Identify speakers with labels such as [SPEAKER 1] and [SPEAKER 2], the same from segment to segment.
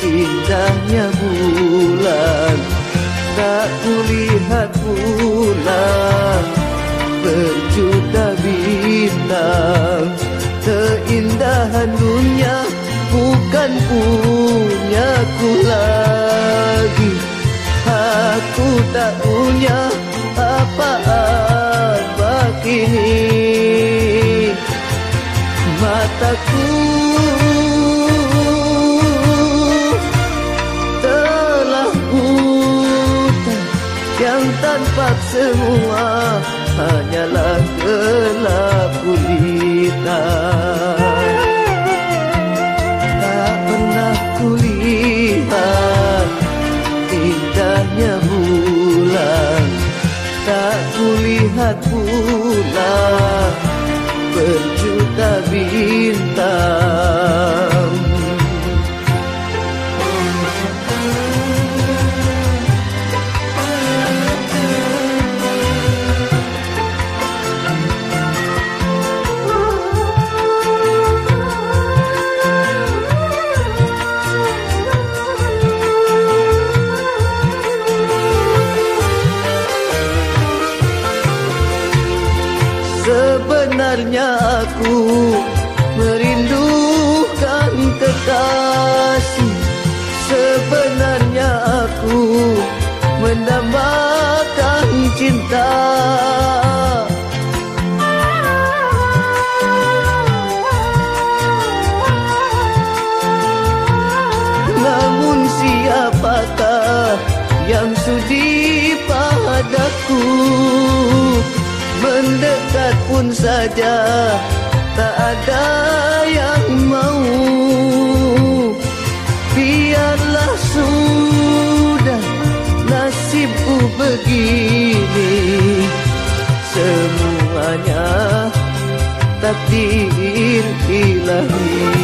[SPEAKER 1] indahnya bulan, tak kulihat bulan berjuta bintang. Keindahan dunia bukan punyaku lagi. Aku tak punya apa-apa kini. Mataku telah buta, yang tanpa semua hanyalah gelap gulita. Tak pernah kulihat indahnya bulan, tak kulihat bulan berjuta bintang. Sebenarnya aku merindukan kekasih. Sebenarnya aku mendambakan cinta. Namun siapakah yang sudi padaku? Mendekat pun saja tak ada yang mau. Biarlah sudah nasibku begini, semuanya takdir ilahi.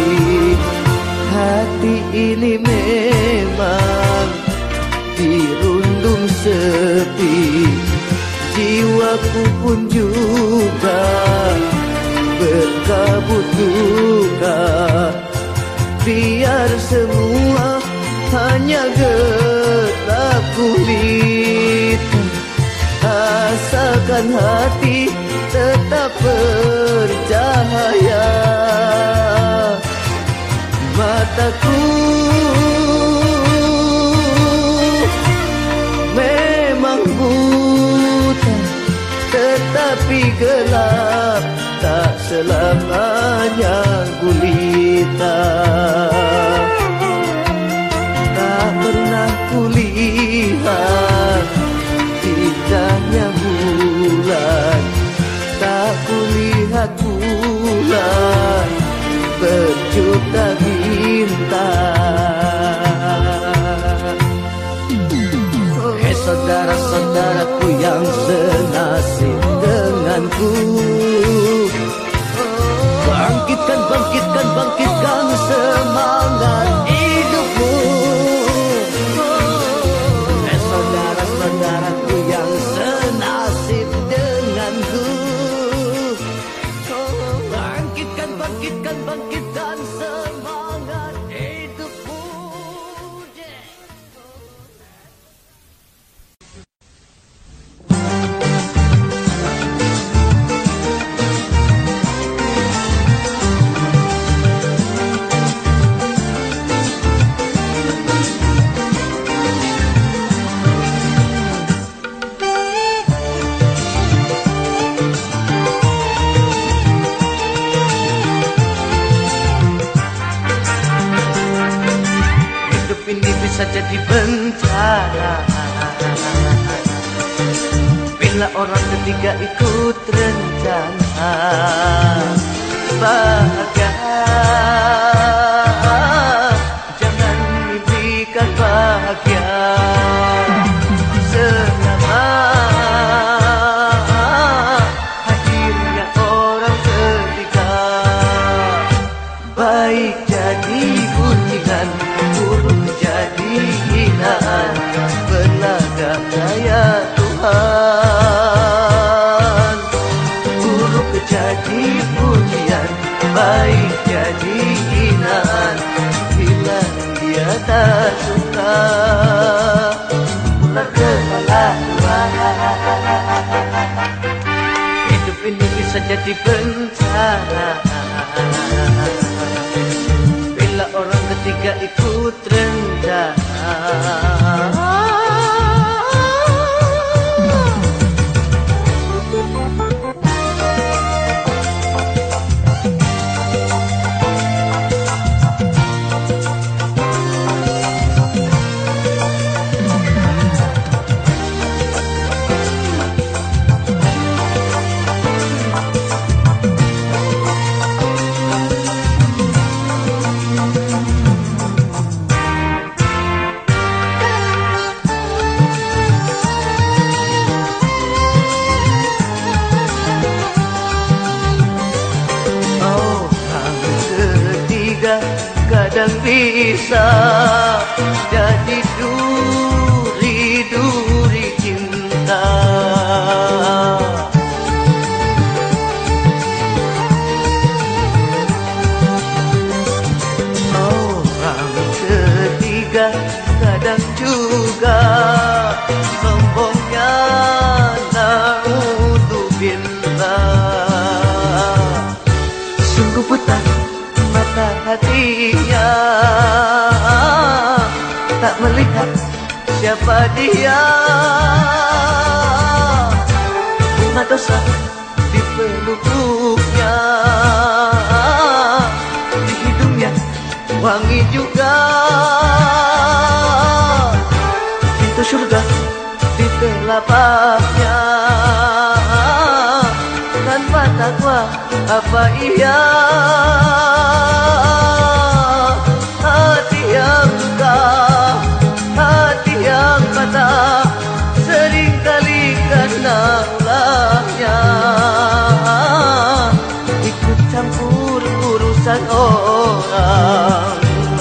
[SPEAKER 1] Hati ini memang dirundung sepi, jiwaku pun juga berkabut duka. Biar semua hanya gelap gulita, asalkan hati tetap bercahaya. Mataku memang buta, tetapi gelap tak selamanya gulita. Tak pernah kulihat indahnya bulan, tak kulihat bulan berjuta bintang. Saudara-saudaraku yang senasib denganku, bangkitkan, bangkitkan, bangkitkan semangat hidupmu. Saudara-saudaraku yang senasib denganku, bangkitkan, bangkitkan, bangkitkan semangat hidupmu. Jadi bencana bila orang ketiga ikut rencana. Bahagia jangan mimpikan bahagia selama hadirnya orang ketiga. Baik jadi gunjingan, buruk jadi hinaan, berlagak daya Tuhan. Buruk jadi pujian, baik jadi hinaan, hilang dia suka ular kepala dua. Hidup ini bisa jadi bencana bila orang ketiga ikut rencana. Kadang bisa jadi duri-duri cinta. Orang ketiga kadang juga sombongnya na'udzubillah. Sungguh buta mata hatinya, tak melihat siapa dia. Bunga dosa di pelupuknya, di hidungnya wangi juga. Pintu surga di telapaknya, tanpa takwa apa iya? Hati yang luka, hati yang patah, seringkali karena ulahnya ikut campur urusan orang.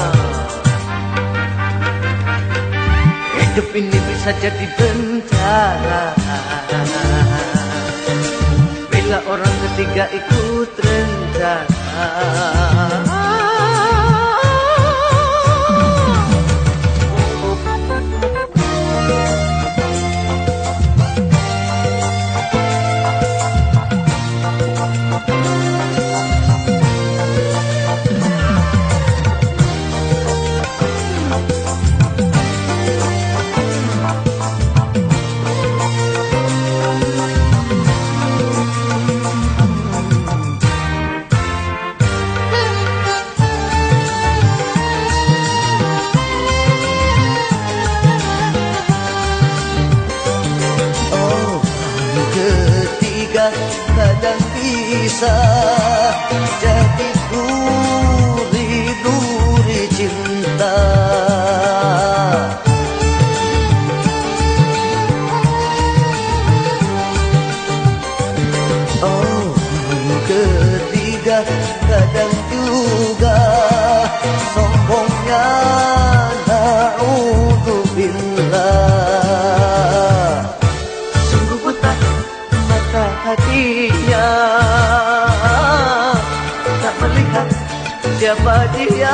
[SPEAKER 1] Hidup ini bisa jadi bencana bila orang ketiga ikut rencana. Kadang bisa jadi duri-duri cinta. Ketiga kadang juga sombongnya na'udzubillah. Sungguh buta mata hatinya, tak melihat siapa dia.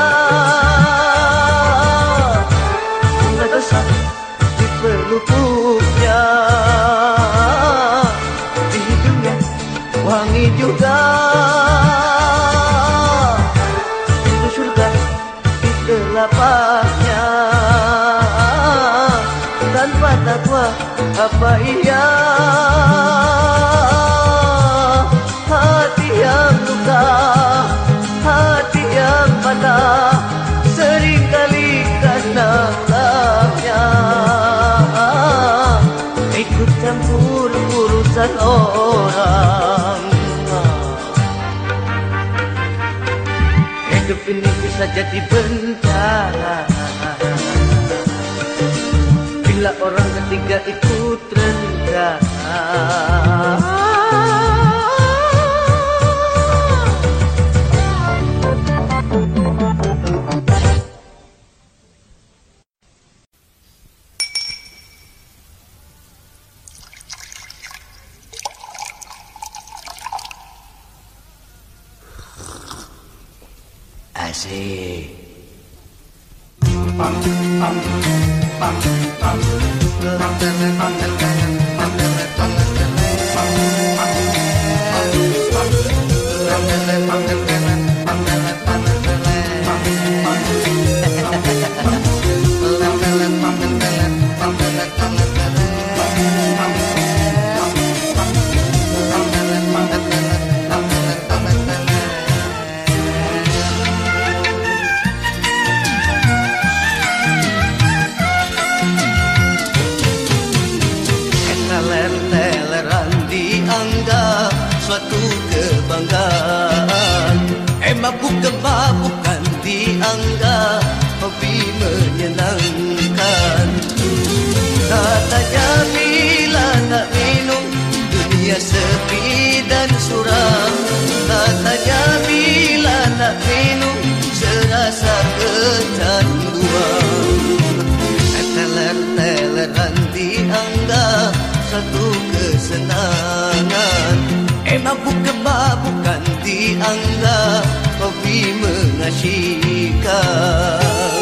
[SPEAKER 1] Bunga dosa di pelupuknya, di hidungnya wangi juga. Pintu surga di telapaknya, tanpa takwa apa iya? Hati yang luka, hati yang patah, seringkali karena ulahnya ikut campur urusan orang. Hidup ini bisa jadi bencana bila orang ketiga ikut rencana.
[SPEAKER 2] Asik.
[SPEAKER 1] Teler-teleran dianggap suatu kebanggaan. Mabuk-mabukan dianggap hobi menyenangkan. Katanya bila tak minum dunia sepi dan suram. Katanya bila tak minum serasa kecanduan. Teler-teleran dianggap satu kesenangan. Mabuk-mabukan dianggap hobi mengasyikkan.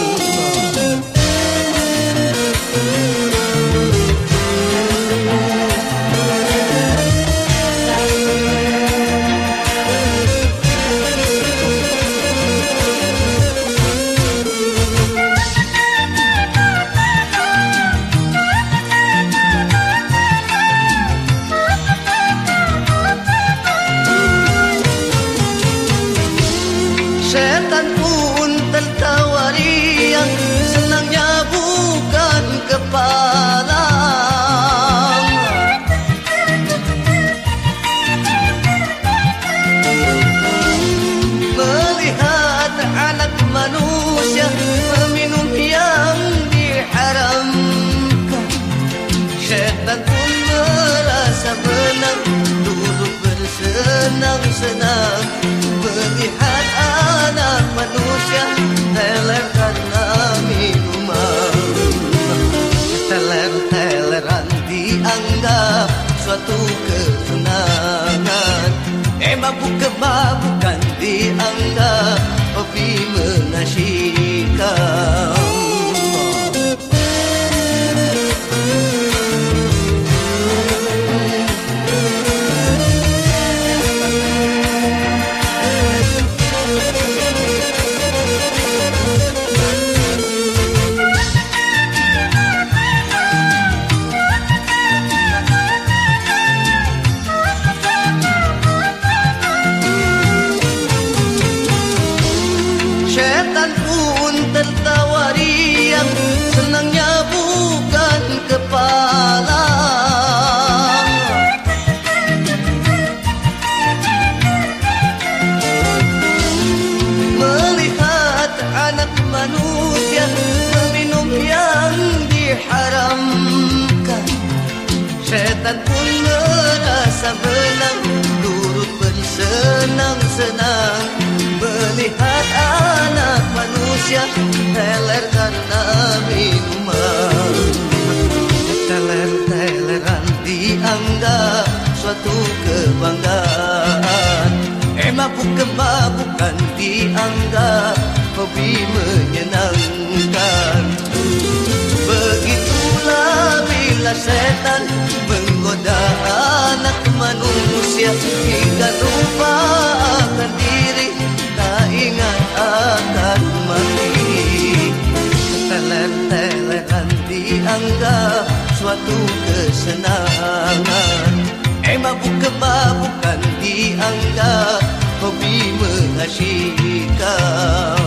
[SPEAKER 1] Setan pun tertawa riang, senangnya bukan kepala. Melihat anak manusia meminum yang diharamkan, setan pun merasa menang, duduk bersenang-senang. Melihat anak manusia teler karena minuman. Teler-teleran dianggap suatu kesenangan. Mabuk-mabukan dianggap hobi mengasyikkan. Setan pun tertawa riang, senangnya bukan kepala. Melihat anak manusia meminum yang diharamkan, setan pun merasa menang, turut bersenang-senang. Melihat anak manusia teler karena minuman. Teler-teleran dianggap suatu kebanggaan. Mabuk-mabukan dianggap hobi menyenangkan. Begitulah bila setan menggoda anak manusia hingga lupa akan diri, tak ingat akan mati. Teler-teleran dianggap suatu kesenangan. Mabuk-mabukan dianggap hobi mengasyikkan.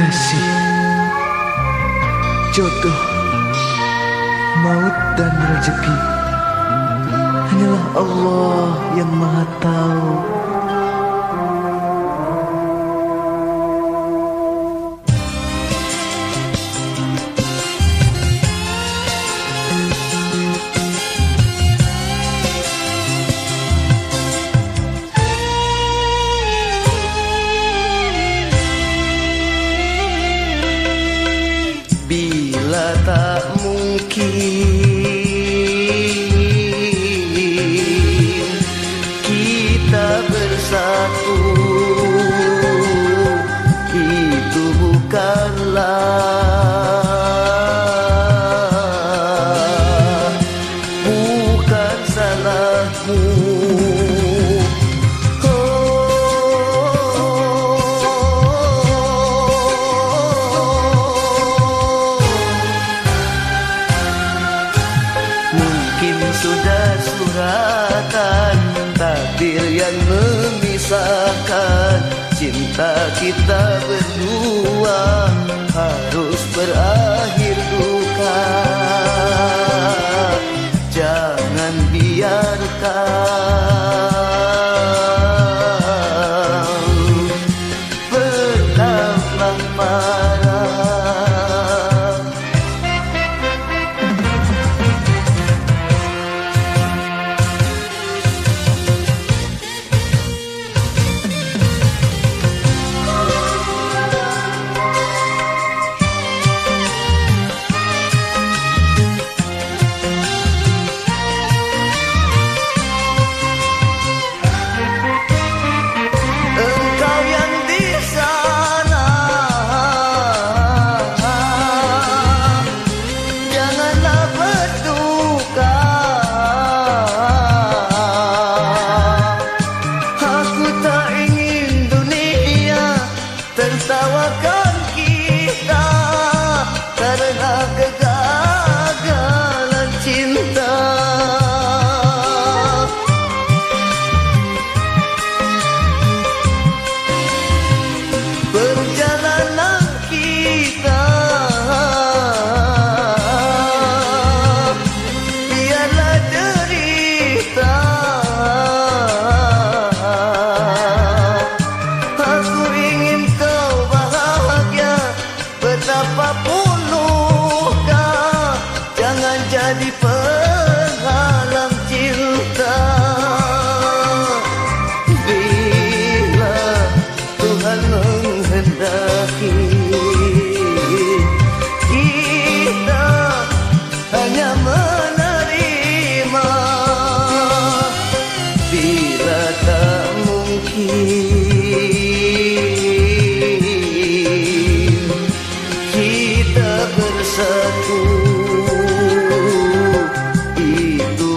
[SPEAKER 2] kasih, jodoh, maut dan rezeki hanyalah Allah yang Maha Tahu.
[SPEAKER 1] Bila tak mungkin kita bersatu, itu bukan salahmu. Sudah suratan takdir yang memisahkan, cinta kita berdua harus berakhir duka. Jangan biarkan bertambah marah. Tertawakan kita karena kegagalan cinta. Perjalanan kita biarlah derita. Betapapun luka, jangan jadi penghalang cinta. Bila Tuhan menghendaki, kita hanya menerima. Bila tak mungkin bersatu, itu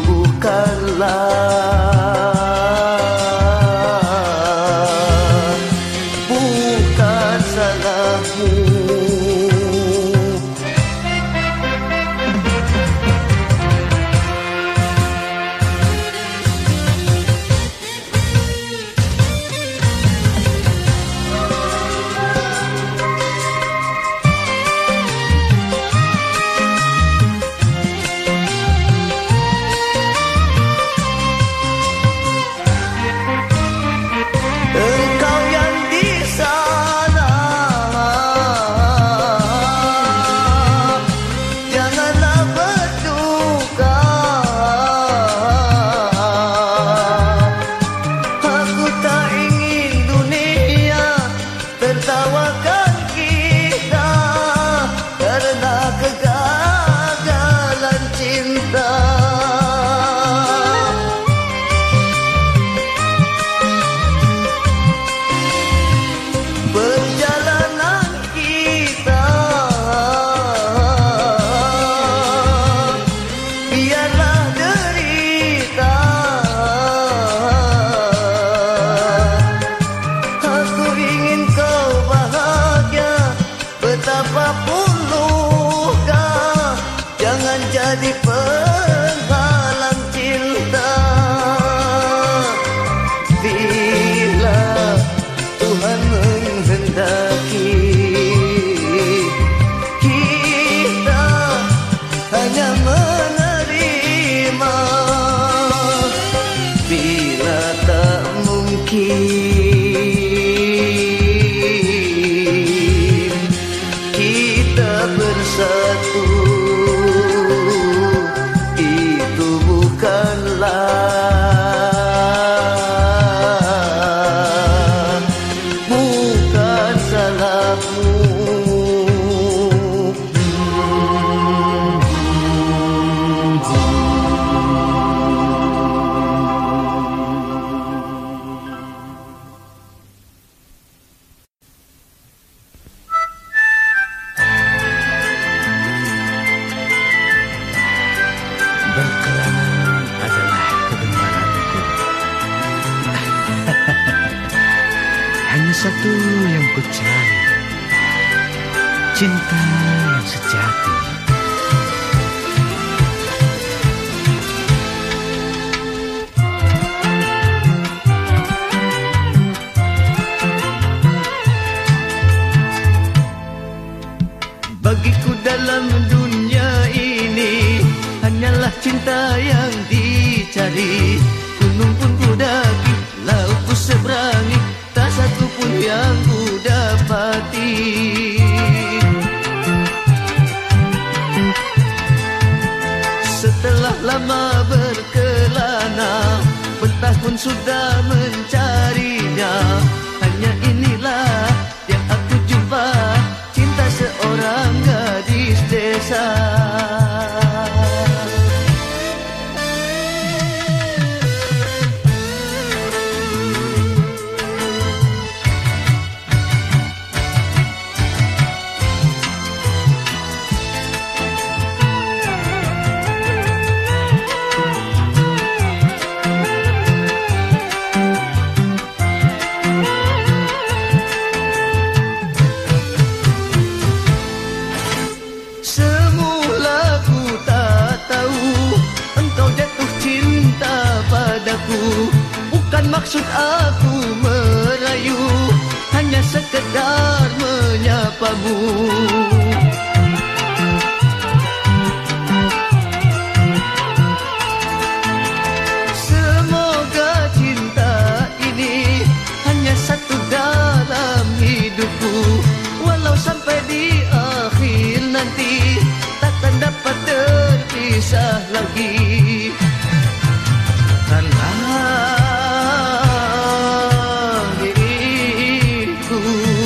[SPEAKER 1] bukan salahmu. Tertawakan kita karena kegagalan cinta. Perjalanan kita biarlah derita. Aku ingin kau bahagia, betapapun luka, jangan jadi penghalang cinta. Bila Tuhan menghendaki,
[SPEAKER 2] yang ku cari, cinta yang sejati.
[SPEAKER 1] Bagiku dalam dunia ini hanyalah cinta yang dicari. Gunung pun ku daki, laut ku seberangi, tak satu pun yang ku dapati. Setelah lama berkelana, bertahun sudah mencarinya, hanya inilah yang aku jumpa, cinta seorang gadis desa. Bukan maksud aku merayu, hanya sekedar menyapamu. Semoga cinta ini hanya satu dalam hidupku, walau sampai di akhir nanti takkan dapat terpisah lagi. Diriku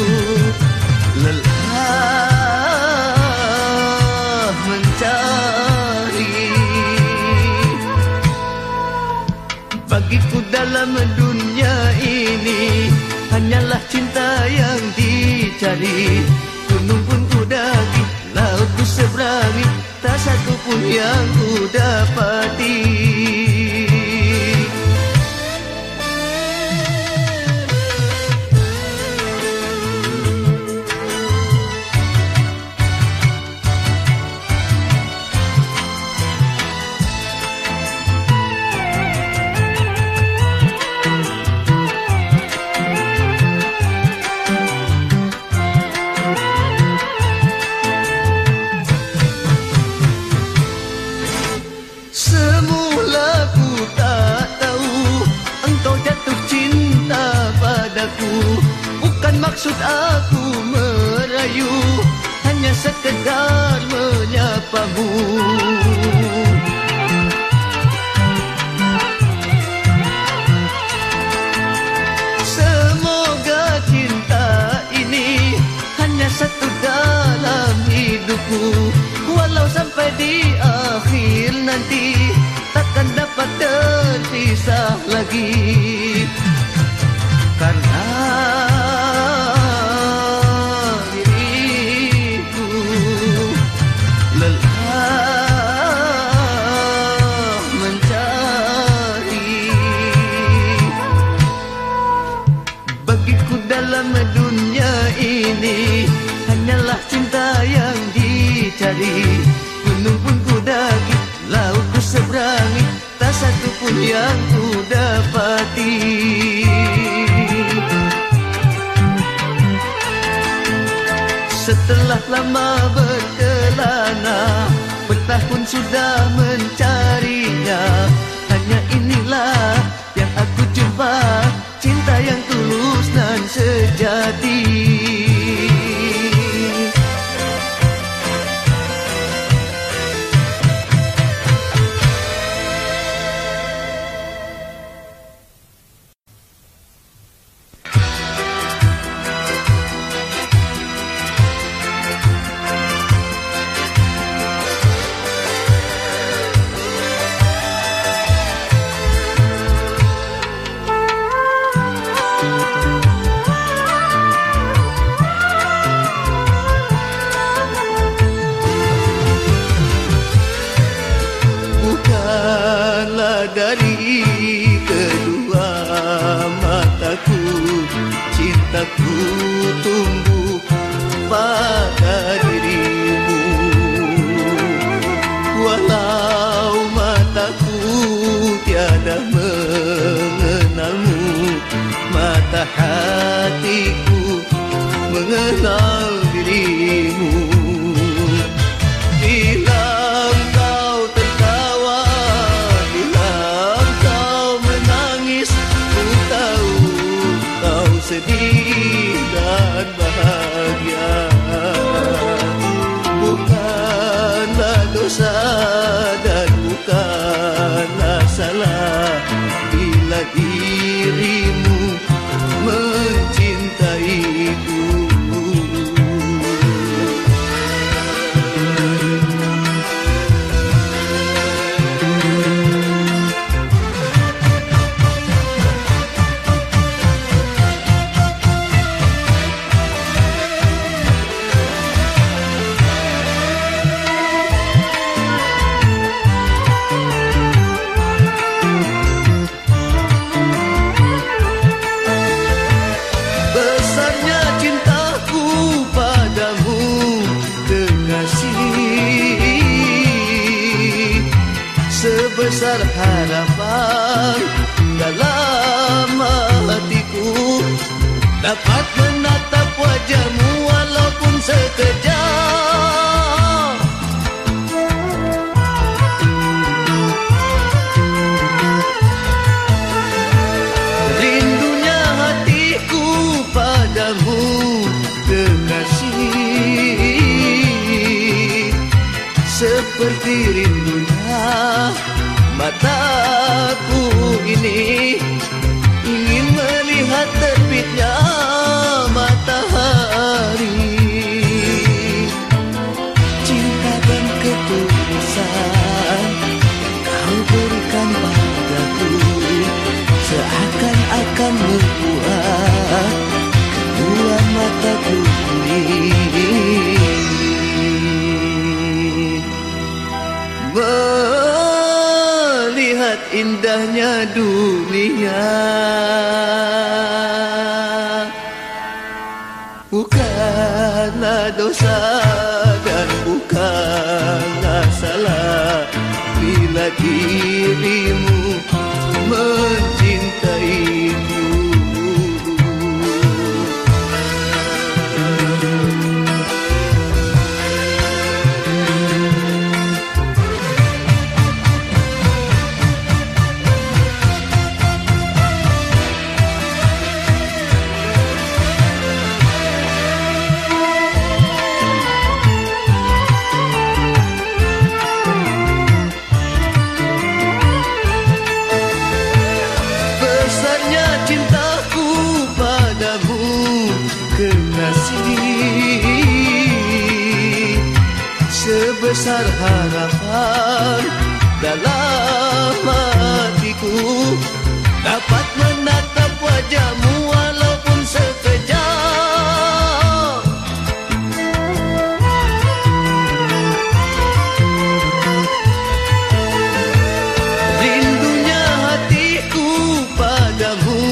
[SPEAKER 1] lelah mencari. Bagiku dalam dunia ini hanyalah cinta yang dicari. Gunung pun ku daki, laut ku seberangi, tak satu pun yang ku dapati. Bukan maksud aku merayu, hanya sekedar menyapamu. Semoga cinta ini hanya satu dalam hidupku, walau sampai di akhir nanti takkan dapat terpisah lagi. Karena diriku lelah mencari. Bagiku dalam dunia ini hanyalah cinta yang dicari. Gunung pun ku daki, laut ku seberangi, tak satu pun yang ku dapati. Setelah lama berkelana, bertahun sudah mencarinya, hanya inilah yang aku jumpa, cinta yang tulus dan sejati. cintaku tumbuh pada dirimu. Walau mataku tiada mengenalmu, mata hatiku mengenal dirimu. Bila engkau tertawa, bila engkau menangis, ku tahu kau sedih dan bahagia. Bukanlah dosa dan bukanlah salah bila dirimu mencintaiku. Sebesar harapan dalam hatiku dapat menatap wajahmu walaupun sekejap. Rindunya hatiku padamu kekasih, seperti rindunya mataku ini ingin melihat terbitnya matahari. Cinta dan ketulusan kau berikan padaku seakan-akan membuat kedua mataku ini melihat indahnya dunia. Bukanlah dosa dan bukanlah salah bila dirimu mencintaiku. Sebesar harapan dalam hatiku dapat menatap wajahmu walaupun sekejap. Rindunya hatiku padamu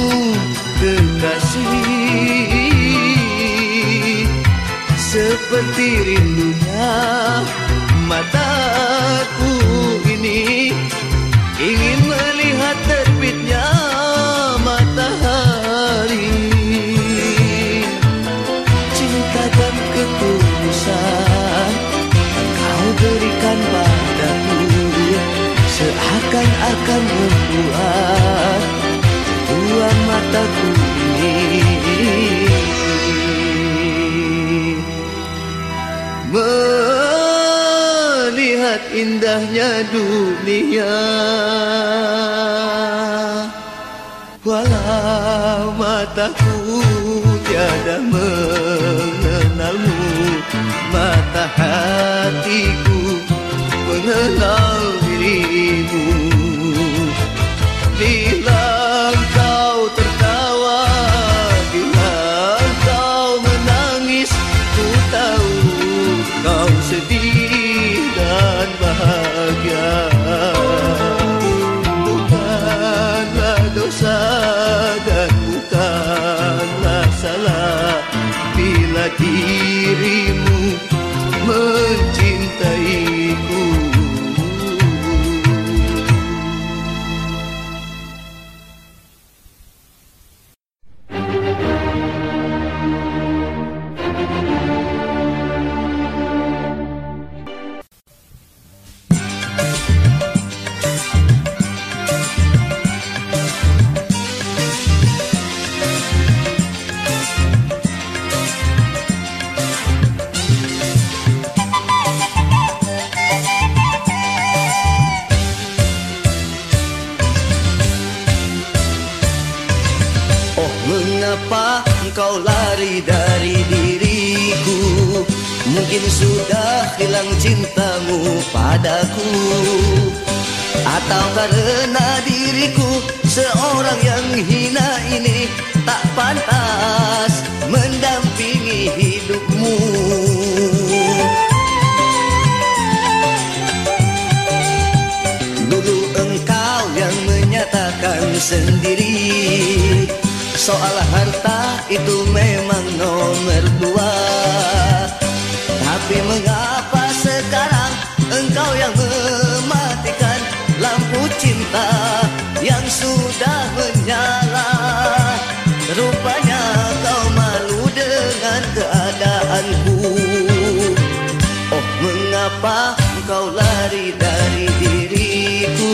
[SPEAKER 1] kekasih, seperti rindunya mataku ini ingin melihat terbitnya matahari. Cinta dan ketulusan kau berikan padaku seakan-akan membuat dua mataku ini melihat indahnya dunia. Walau mataku tiada mengenalmu, mata hatiku mengenal dirimu. Bila engkau tertawa, bila engkau menangis, ku tahu kau sedih dan bahagia. Bukanlah dosa dan bukanlah salah dirimu mencintaiku. Mengapa engkau lari dari diriku? Mungkin sudah hilang cintamu padaku, atau karena diriku seorang yang hina ini tak pantas mendampingi hidupmu. Dulu engkau yang menyatakan sendiri soal harta itu memang nomor dua. Tapi mengapa sekarang engkau yang mematikan lampu cinta yang sudah menyala? Rupanya kau malu dengan keadaanku. Oh, mengapa engkau lari dari diriku?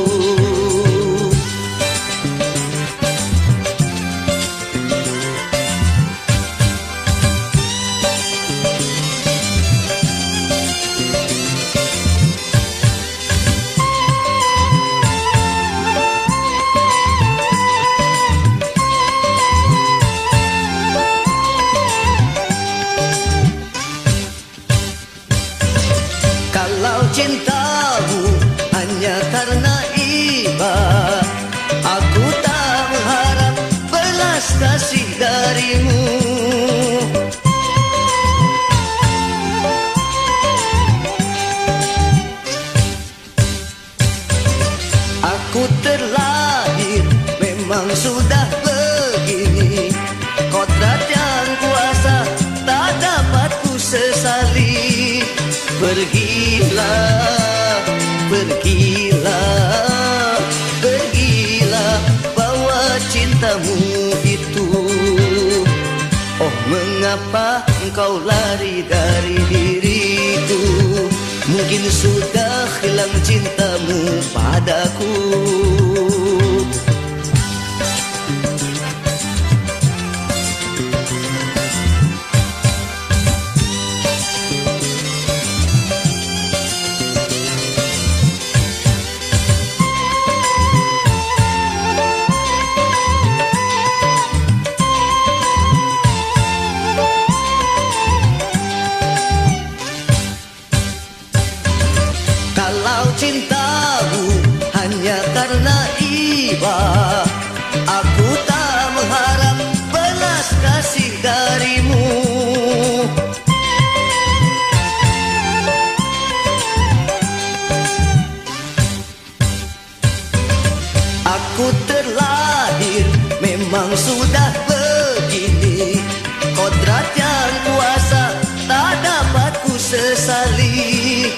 [SPEAKER 1] Cintamu hanya karena iba, aku tak mengharap belas kasih darimu. Aku terlahir memang sudah begini, kodrat yang kuasa tak dapat ku sesali. Pergilah, pergilah, pergilah, bawa cintamu itu. Oh, mengapa engkau lari dari diriku? Mungkin sudah hilang cintamu padaku. Cintamu hanya karena iba, aku tak mengharap belas kasih darimu. Aku terlahir memang sudah begini, kodrat yang kuasa tak dapat ku sesali.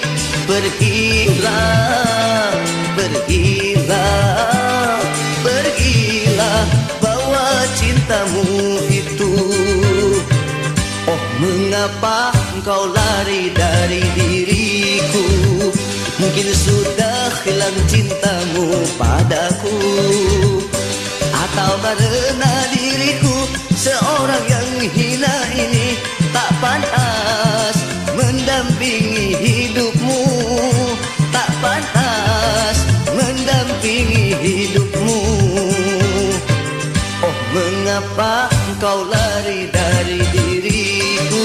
[SPEAKER 1] Pergilah, pergilah, pergilah, bawa cintamu itu. Oh, mengapa engkau lari dari diriku? Mungkin sudah hilang cintamu padaku, atau karena diriku seorang yang hina ini tak pantas mendampingi hidupmu, tak pantas mendampingi hidupmu. Oh, mengapa engkau lari dari diriku?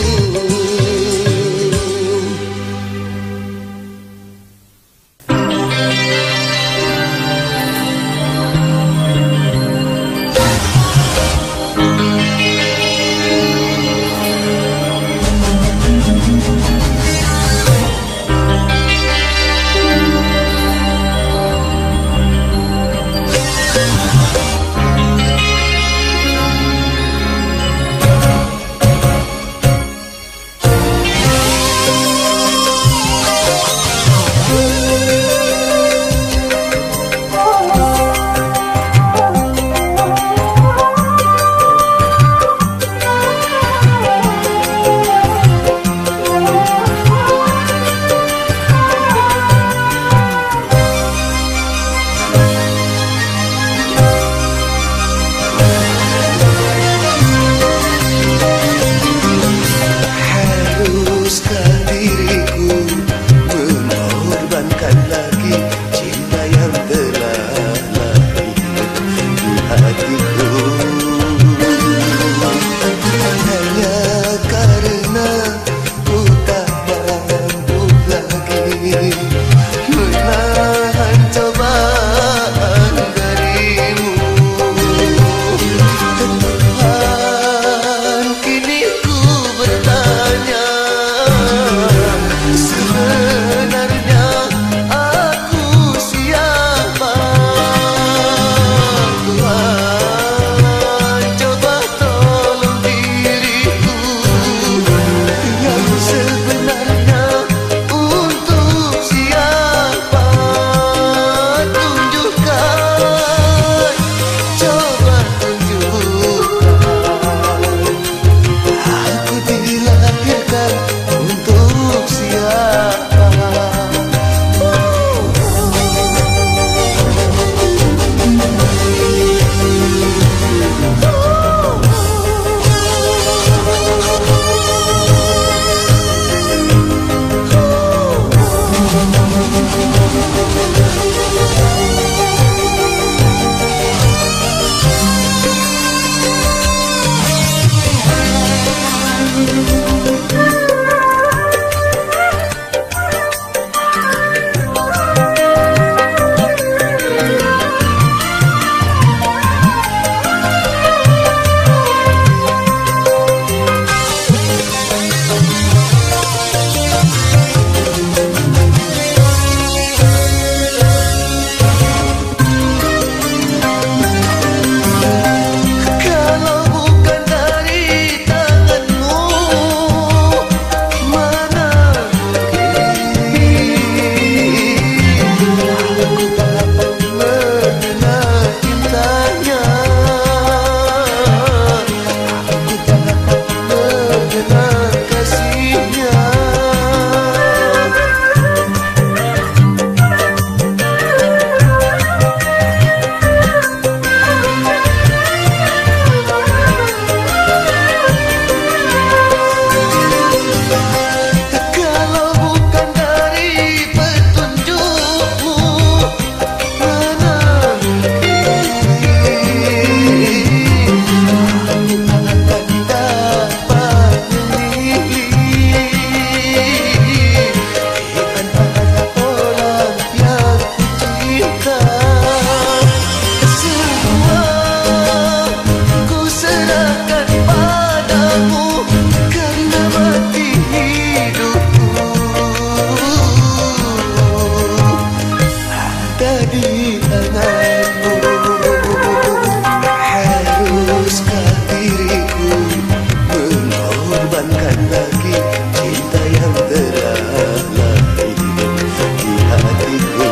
[SPEAKER 1] cinta yang teralami di hatiku.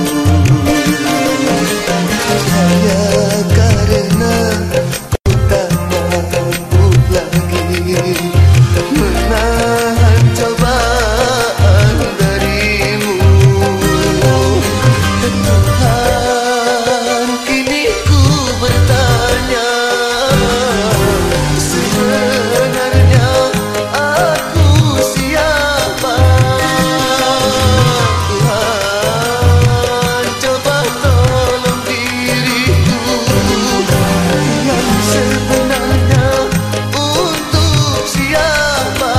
[SPEAKER 1] Hanya karena ku tak mampu lagi menahan cobaan darimu. Tuhan, kini ku bertanya, sebenarnya aku siapa? Tuhan, coba tolong diriku yang sebenarnya untuk siapa?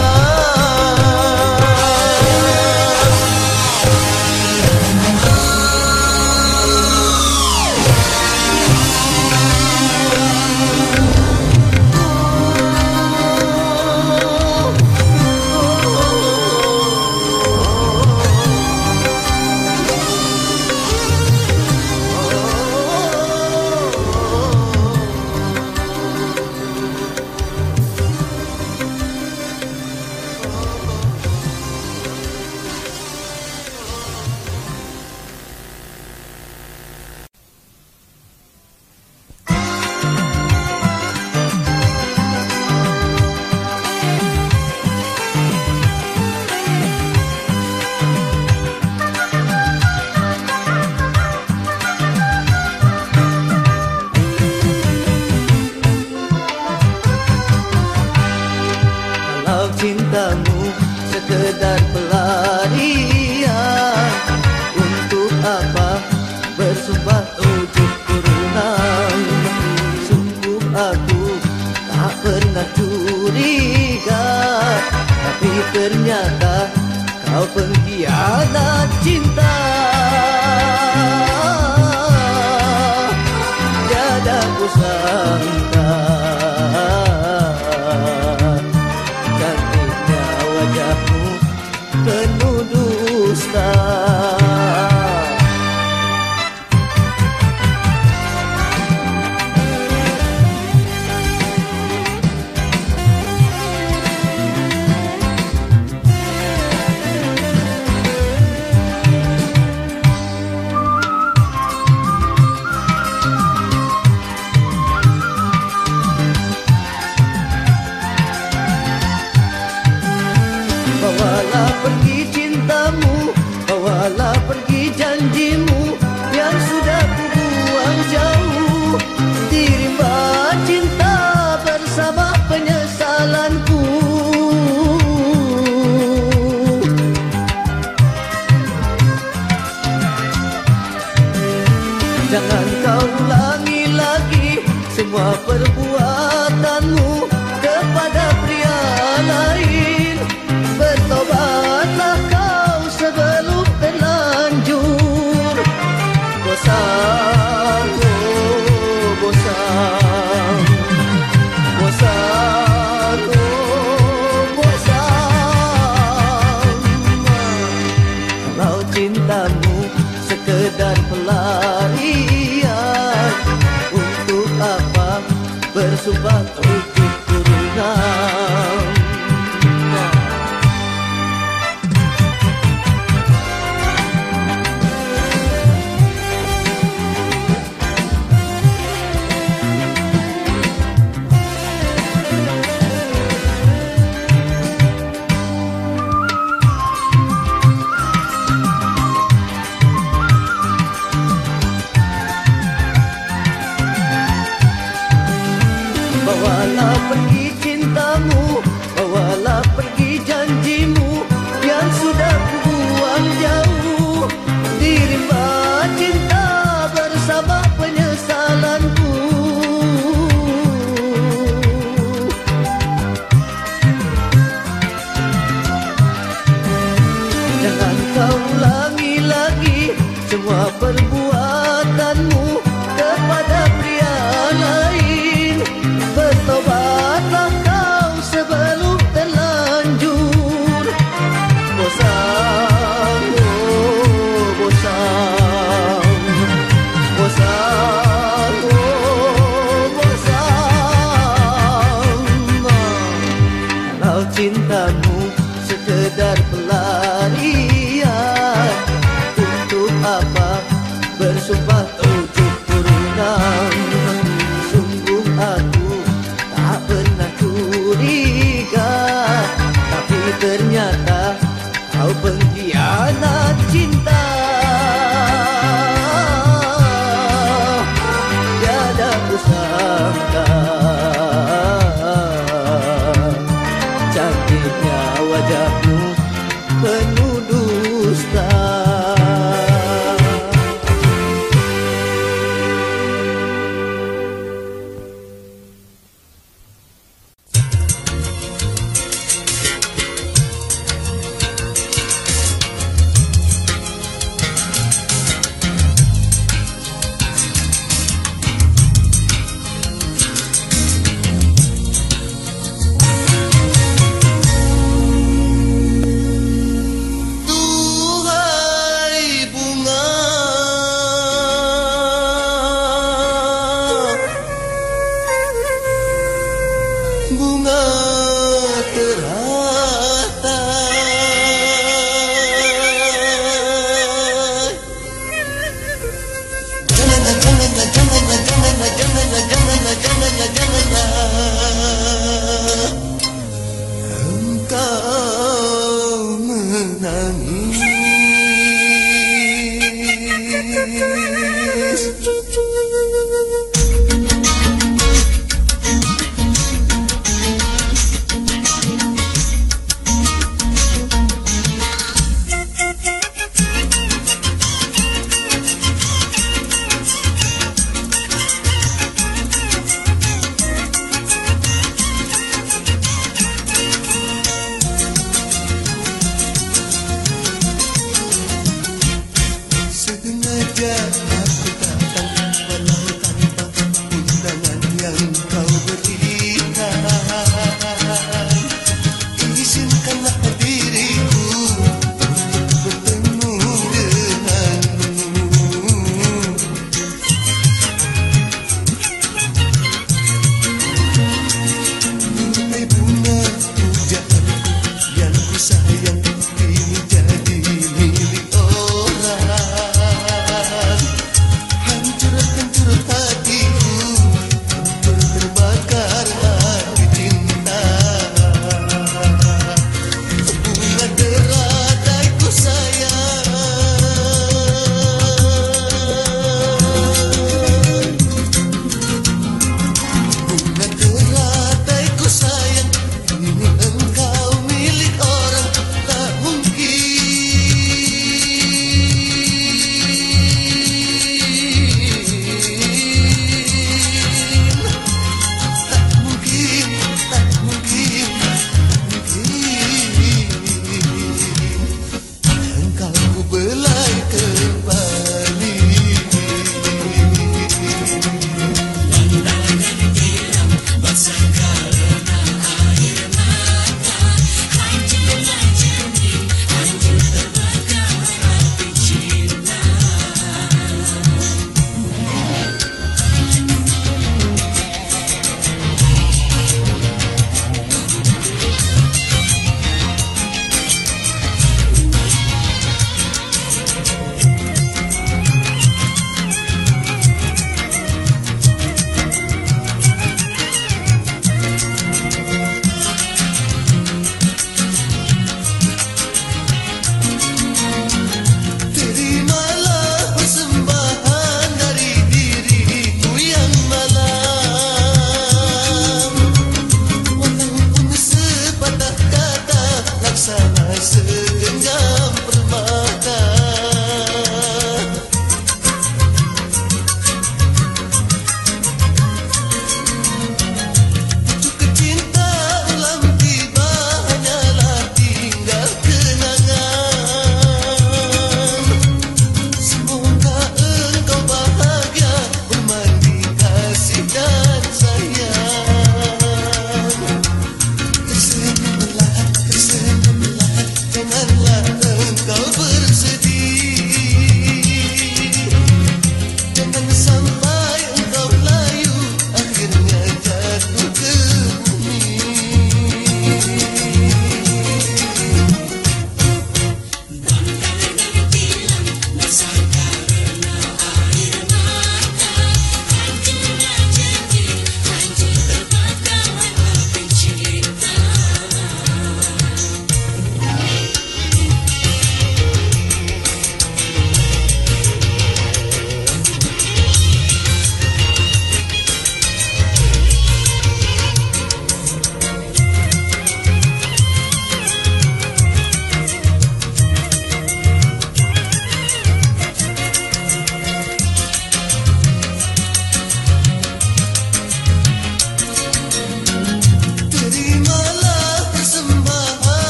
[SPEAKER 1] Kalau cintamu sekedar pelarian, untuk apa bersumpah ujuk turunan? Sungguh aku tak pernah curiga, tapi ternyata kau pengkhianat cinta. Tiada kusangka cantiknya wajahmu penuh dusta. Bawalah pergi cintamu, bawalah pergi janjimu yang sudah kubuang jauh. Di rimba cinta bersama penyesalanku. Jangan kau ulangi lagi semua perbuatanmu kepada pria lain. Bertobatlah kau sebelum terlanjur. Bosan, oh bosan, bosan, oh bosan. Kalau cintamu sekedar pelarian, untuk apa bersumpah ujuk turunan? Bawalah pergi cintamu, bawalah pergi janjimu yang sudah kubuang jauh. Di rimba cinta bersama penyesalanku. Jangan kau ulangi lagi semua perbuatanmu kepada pria lain. Bertobatlah kau sebelum terlanjur. Bosan, oh bosan, bosan, oh bosan. Kalau cintamu sekedar pelarian. Untuk apa bersumpah 7 turunan? Sungguh aku tak pernah curiga, tapi ternyata kau pengkhianat cinta. Tiada kusangka cantiknya wajahmu penuh dusta.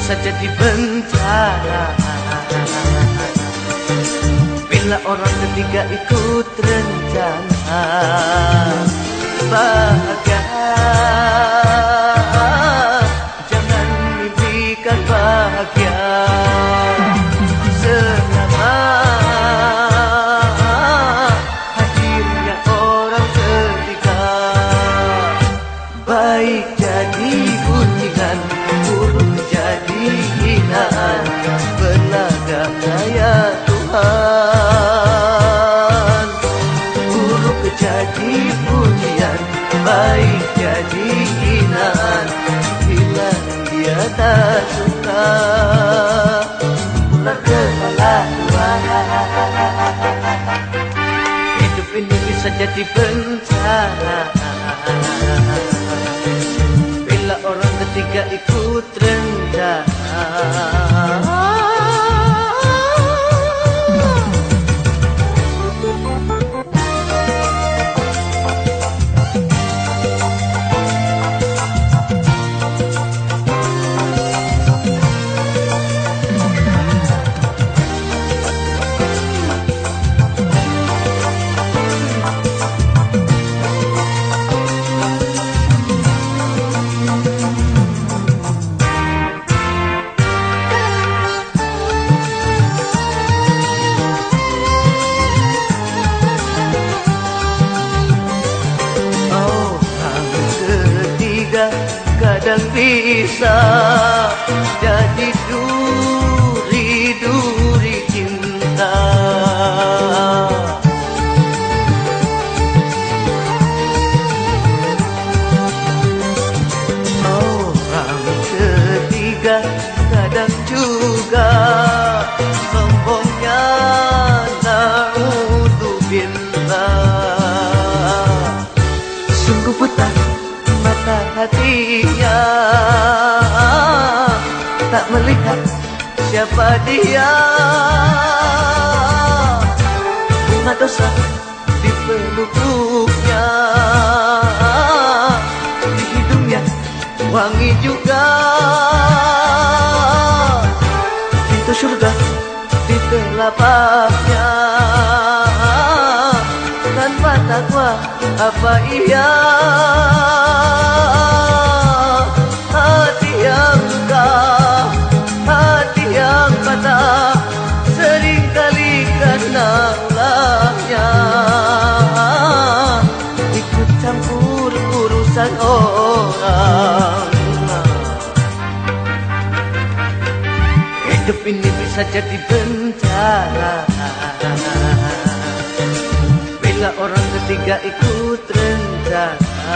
[SPEAKER 1] bisa jadi bencana bila orang ketiga ikut rencana. Bahagia, jangan mimpikan bahagia selama hadirnya orang ketiga. Baik jadi gunjingan, buruk jadi hinaan, berlagak daya Tuhan. Buruk jadi pujian, baik jadi hinaan, bila dia tak suka ular kepala dua. Hidup ini bisa jadi bencana bila orang ketiga ikut rencana. Kadang bisa jadi duri-duri cinta. Orang ketiga kadang juga sombongnya na'udzubillah. Sungguh buta mata hatinya, tak melihat siapa dia. Bunga dosa di pelupuknya, di hidungnya wangi juga. Pintu surga di telapaknya, tanpa takwa apa iya. Hati yang luka, hati yang patah, seringkali karena ulahnya ikut campur urusan orang. Hidup ini bisa jadi bencana bila orang ketiga ikut rencana.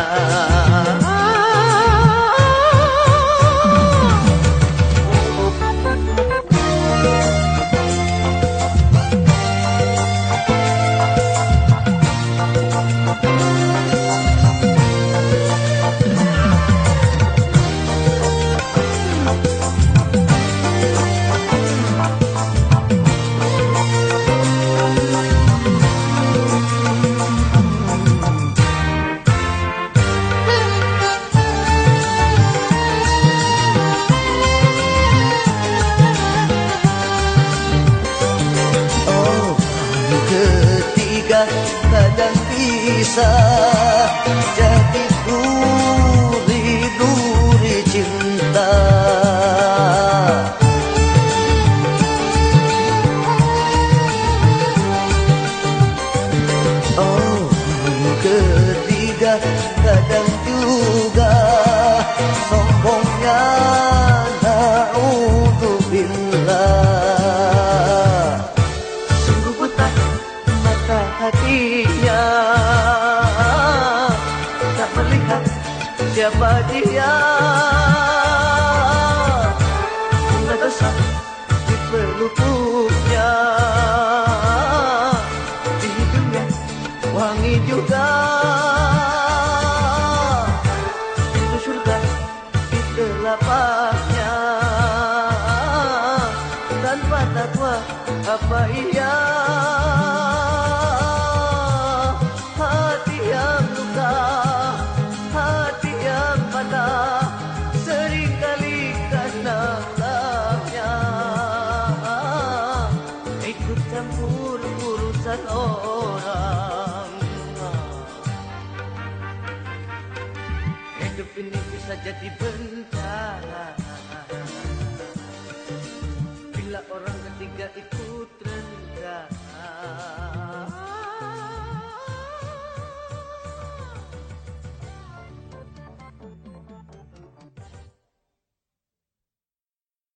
[SPEAKER 1] Kadang bisa jadi duri-duri cinta. Ketiga kadang juga sombongnya na'udzubillah. Sungguh buta mata hatinya, tak melihat siapa dia. Bunga dosa di pelupuknya, di hidungnya wangi juga. Pintu surga di telapaknya, tanpa takwa apa iya. Hati yang luka, hati yang patah, seringkali karena dengan orang. Hidup ini bisa jadi bencana bila orang ketiga ikut rencana.